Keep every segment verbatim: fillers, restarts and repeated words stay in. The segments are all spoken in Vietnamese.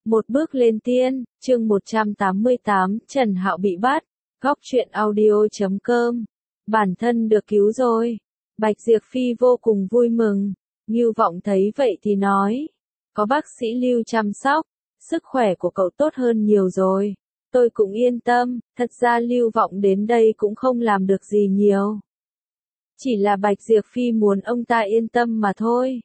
Một bước lên tiên, chương một trăm tám mươi tám, Trần Hạo bị bắt. Góc truyện audio chấm com. Bản thân được cứu rồi. Bạch Diệp Phi vô cùng vui mừng. Ngưu Vọng thấy vậy thì nói. Có bác sĩ Lưu chăm sóc, sức khỏe của cậu tốt hơn nhiều rồi. Tôi cũng yên tâm, thật ra Lưu Vọng đến đây cũng không làm được gì nhiều. Chỉ là Bạch Diệp Phi muốn ông ta yên tâm mà thôi.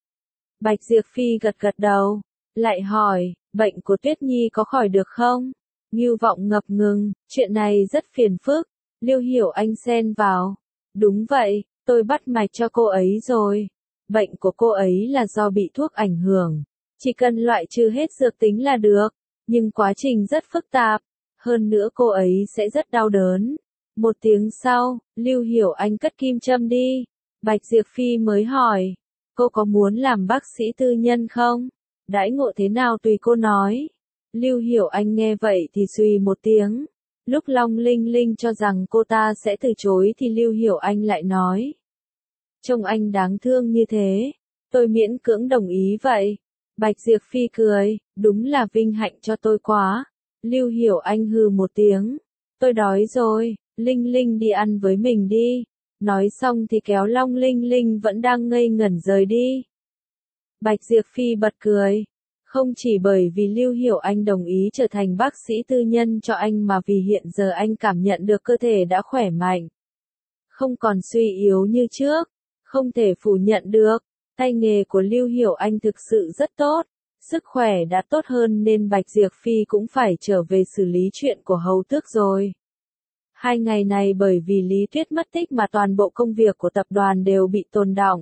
Bạch Diệp Phi gật gật đầu, lại hỏi, bệnh của Tuyết Nhi có khỏi được không? Ngưu Vọng ngập ngừng, chuyện này rất phiền phức. Lưu Hiểu Anh xen vào. Đúng vậy, tôi bắt mạch cho cô ấy rồi. Bệnh của cô ấy là do bị thuốc ảnh hưởng. Chỉ cần loại trừ hết dược tính là được. Nhưng quá trình rất phức tạp. Hơn nữa cô ấy sẽ rất đau đớn. Một tiếng sau, Lưu Hiểu Anh cất kim châm đi. Bạch Diệp Phi mới hỏi. Cô có muốn làm bác sĩ tư nhân không? Đãi ngộ thế nào tùy cô nói. Lưu Hiểu Anh nghe vậy thì suy một tiếng. Lúc Long Linh Linh cho rằng cô ta sẽ từ chối thì Lưu Hiểu Anh lại nói. Trông anh đáng thương như thế. Tôi miễn cưỡng đồng ý vậy. Bạch Diệp Phi cười, đúng là vinh hạnh cho tôi quá. Lưu Hiểu Anh hừ một tiếng. Tôi đói rồi, Linh Linh đi ăn với mình đi. Nói xong thì kéo Long Linh Linh vẫn đang ngây ngẩn rời đi. Bạch Diệp Phi bật cười. Không chỉ bởi vì Lưu Hiểu Anh đồng ý trở thành bác sĩ tư nhân cho anh mà vì hiện giờ anh cảm nhận được cơ thể đã khỏe mạnh. Không còn suy yếu như trước. Không thể phủ nhận được. Tay nghề của Lưu Hiểu Anh thực sự rất tốt. Sức khỏe đã tốt hơn nên Bạch Diệp Phi cũng phải trở về xử lý chuyện của Hầu Tước rồi. Hai ngày này bởi vì Lý Tuyết mất tích mà toàn bộ công việc của tập đoàn đều bị tồn đọng.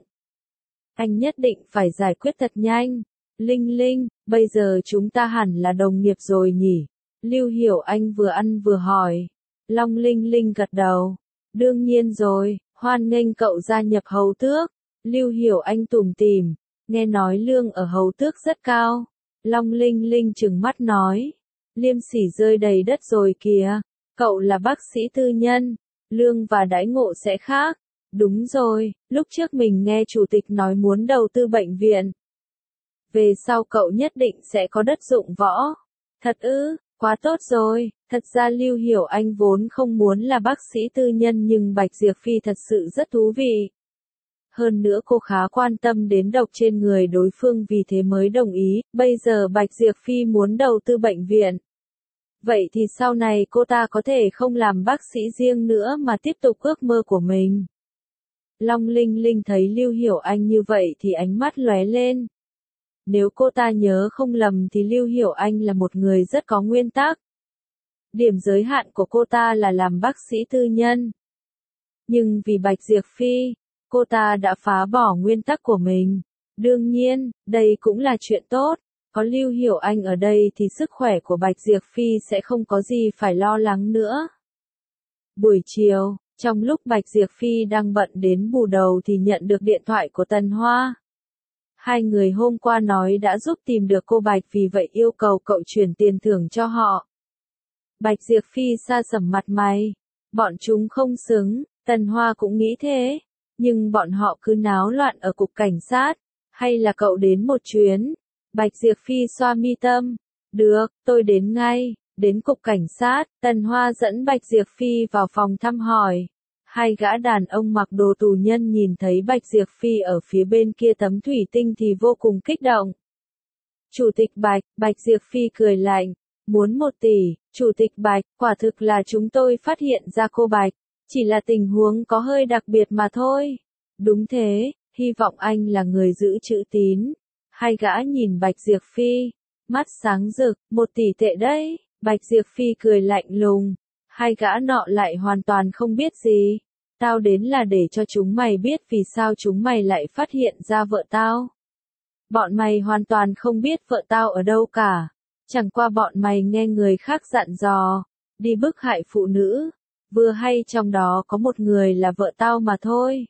Anh nhất định phải giải quyết thật nhanh. Linh Linh, bây giờ chúng ta hẳn là đồng nghiệp rồi nhỉ? Lưu Hiểu Anh vừa ăn vừa hỏi. Long Linh Linh gật đầu. Đương nhiên rồi, hoan nghênh cậu gia nhập Hầu Tước. Lưu Hiểu Anh tủm tỉm, nghe nói lương ở Hầu Tước rất cao. Long Linh Linh trừng mắt nói. Liêm sỉ rơi đầy đất rồi kìa. Cậu là bác sĩ tư nhân, lương và đãi ngộ sẽ khác. Đúng rồi, lúc trước mình nghe chủ tịch nói muốn đầu tư bệnh viện. Về sau cậu nhất định sẽ có đất dụng võ. Thật ư, quá tốt rồi. Thật ra Lưu Hiểu Anh vốn không muốn là bác sĩ tư nhân nhưng Bạch Diệp Phi thật sự rất thú vị. Hơn nữa cô khá quan tâm đến độc trên người đối phương vì thế mới đồng ý. Bây giờ Bạch Diệp Phi muốn đầu tư bệnh viện. Vậy thì sau này cô ta có thể không làm bác sĩ riêng nữa mà tiếp tục ước mơ của mình. Long Linh Linh thấy Lưu Hiểu Anh như vậy thì ánh mắt lóe lên. Nếu cô ta nhớ không lầm thì Lưu Hiểu Anh là một người rất có nguyên tắc. Điểm giới hạn của cô ta là làm bác sĩ tư nhân. Nhưng vì Bạch Diệp Phi, cô ta đã phá bỏ nguyên tắc của mình. Đương nhiên, đây cũng là chuyện tốt. Có Lưu Hiểu Anh ở đây thì sức khỏe của Bạch Diệp Phi sẽ không có gì phải lo lắng nữa. Buổi chiều, trong lúc Bạch Diệp Phi đang bận đến bù đầu thì nhận được điện thoại của Tần Hoa. Hai người hôm qua nói đã giúp tìm được cô Bạch vì vậy yêu cầu cậu chuyển tiền thưởng cho họ. Bạch Diệp Phi sa sầm mặt mày. Bọn chúng không xứng, Tần Hoa cũng nghĩ thế. Nhưng bọn họ cứ náo loạn ở cục cảnh sát. Hay là cậu đến một chuyến? Bạch Diệp Phi xoa mi tâm. Được, tôi đến ngay. Đến cục cảnh sát, Tần Hoa dẫn Bạch Diệp Phi vào phòng thăm hỏi. Hai gã đàn ông mặc đồ tù nhân nhìn thấy Bạch Diệp Phi ở phía bên kia tấm thủy tinh thì vô cùng kích động. Chủ tịch Bạch, Bạch Diệp Phi cười lạnh. Muốn một tỷ, Chủ tịch Bạch, quả thực là chúng tôi phát hiện ra cô Bạch. Chỉ là tình huống có hơi đặc biệt mà thôi. Đúng thế, hy vọng anh là người giữ chữ tín. Hai gã nhìn Bạch Diệp Phi, mắt sáng rực, một tỷ tệ đấy. Bạch Diệp Phi cười lạnh lùng. Hai gã nọ lại hoàn toàn không biết gì. Tao đến là để cho chúng mày biết vì sao chúng mày lại phát hiện ra vợ tao. Bọn mày hoàn toàn không biết vợ tao ở đâu cả. Chẳng qua bọn mày nghe người khác dặn dò, đi bức hại phụ nữ. Vừa hay trong đó có một người là vợ tao mà thôi.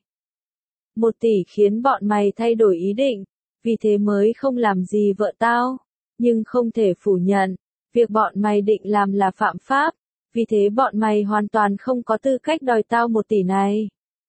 Một tỷ khiến bọn mày thay đổi ý định, vì thế mới không làm gì vợ tao. Nhưng không thể phủ nhận, việc bọn mày định làm là phạm pháp, vì thế bọn mày hoàn toàn không có tư cách đòi tao một tỷ này.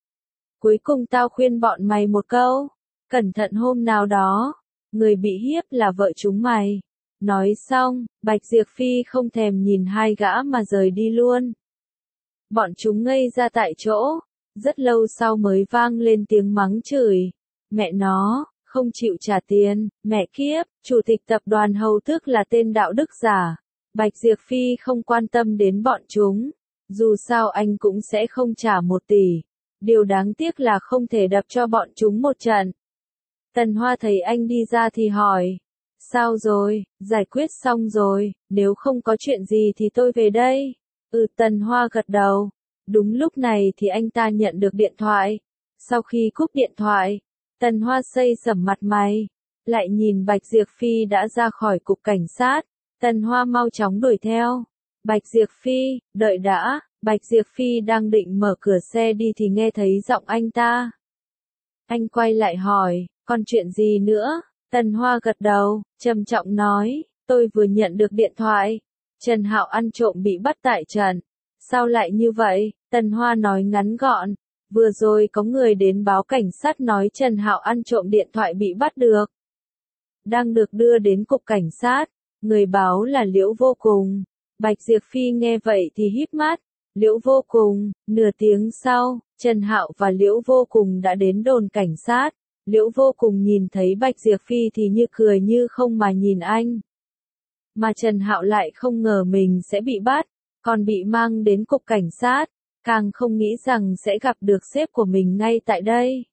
Cuối cùng tao khuyên bọn mày một câu, cẩn thận hôm nào đó, người bị hiếp là vợ chúng mày. Nói xong, Bạch Diệp Phi không thèm nhìn hai gã mà rời đi luôn. Bọn chúng ngây ra tại chỗ, rất lâu sau mới vang lên tiếng mắng chửi. Mẹ nó, không chịu trả tiền, mẹ kiếp, chủ tịch tập đoàn Hầu Tước là tên đạo đức giả. Bạch Diệp Phi không quan tâm đến bọn chúng, dù sao anh cũng sẽ không trả một tỷ. Điều đáng tiếc là không thể đập cho bọn chúng một trận. Tần Hoa thấy anh đi ra thì hỏi. Sao rồi, giải quyết xong rồi, nếu không có chuyện gì thì tôi về đây. Ừ, Tần Hoa gật đầu. Đúng lúc này thì anh ta nhận được điện thoại. Sau khi cúp điện thoại, Tần Hoa xây sẩm mặt mày, lại nhìn Bạch Diệp Phi đã ra khỏi cục cảnh sát. Tần Hoa mau chóng đuổi theo. Bạch Diệp Phi, đợi đã. Bạch Diệp Phi đang định mở cửa xe đi thì nghe thấy giọng anh ta. Anh quay lại hỏi, còn chuyện gì nữa? Tần Hoa gật đầu, trầm trọng nói, tôi vừa nhận được điện thoại. Trần Hạo ăn trộm bị bắt tại trận. Sao lại như vậy? Tần Hoa nói ngắn gọn. Vừa rồi có người đến báo cảnh sát nói Trần Hạo ăn trộm điện thoại bị bắt được. Đang được đưa đến cục cảnh sát. Người báo là Liễu Vô Cùng. Bạch Diệp Phi nghe vậy thì híp mắt. Liễu Vô Cùng. Nửa tiếng sau, Trần Hạo và Liễu Vô Cùng đã đến đồn cảnh sát. Liễu Vô Cùng nhìn thấy Bạch Diệp Phi thì như cười như không mà nhìn anh. Mà Trần Hạo lại không ngờ mình sẽ bị bắt, còn bị mang đến cục cảnh sát, càng không nghĩ rằng sẽ gặp được sếp của mình ngay tại đây.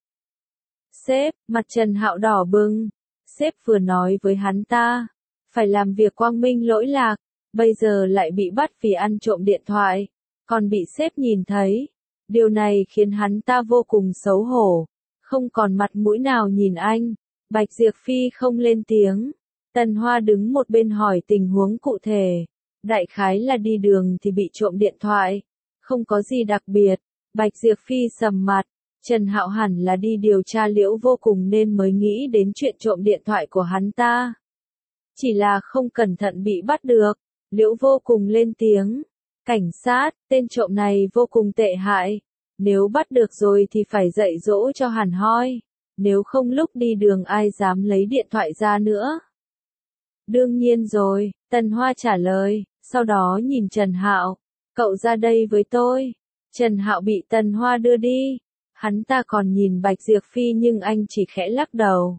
Sếp, mặt Trần Hạo đỏ bừng. Sếp vừa nói với hắn ta, phải làm việc quang minh lỗi lạc, bây giờ lại bị bắt vì ăn trộm điện thoại, còn bị sếp nhìn thấy. Điều này khiến hắn ta vô cùng xấu hổ, không còn mặt mũi nào nhìn anh. Bạch Diệp Phi không lên tiếng. Tần Hoa đứng một bên hỏi tình huống cụ thể. Đại khái là đi đường thì bị trộm điện thoại. Không có gì đặc biệt. Bạch Diệp Phi sầm mặt. Trần Hạo hẳn là đi điều tra Liễu Vô Cùng nên mới nghĩ đến chuyện trộm điện thoại của hắn ta. Chỉ là không cẩn thận bị bắt được. Liễu Vô Cùng lên tiếng. Cảnh sát, tên trộm này vô cùng tệ hại. Nếu bắt được rồi thì phải dạy dỗ cho hẳn hoi. Nếu không lúc đi đường ai dám lấy điện thoại ra nữa. Đương nhiên rồi, Tần Hoa trả lời, sau đó nhìn Trần Hạo. Cậu ra đây với tôi. Trần Hạo bị Tần Hoa đưa đi. Hắn ta còn nhìn Bạch Diệp Phi nhưng anh chỉ khẽ lắc đầu.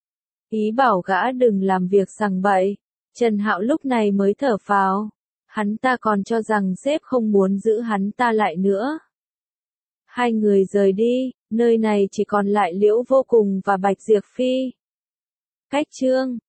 Ý bảo gã đừng làm việc sằng bậy. Trần Hạo lúc này mới thở phào. Hắn ta còn cho rằng sếp không muốn giữ hắn ta lại nữa. Hai người rời đi, nơi này chỉ còn lại Liễu Vô Cùng và Bạch Diệp Phi. Cách chương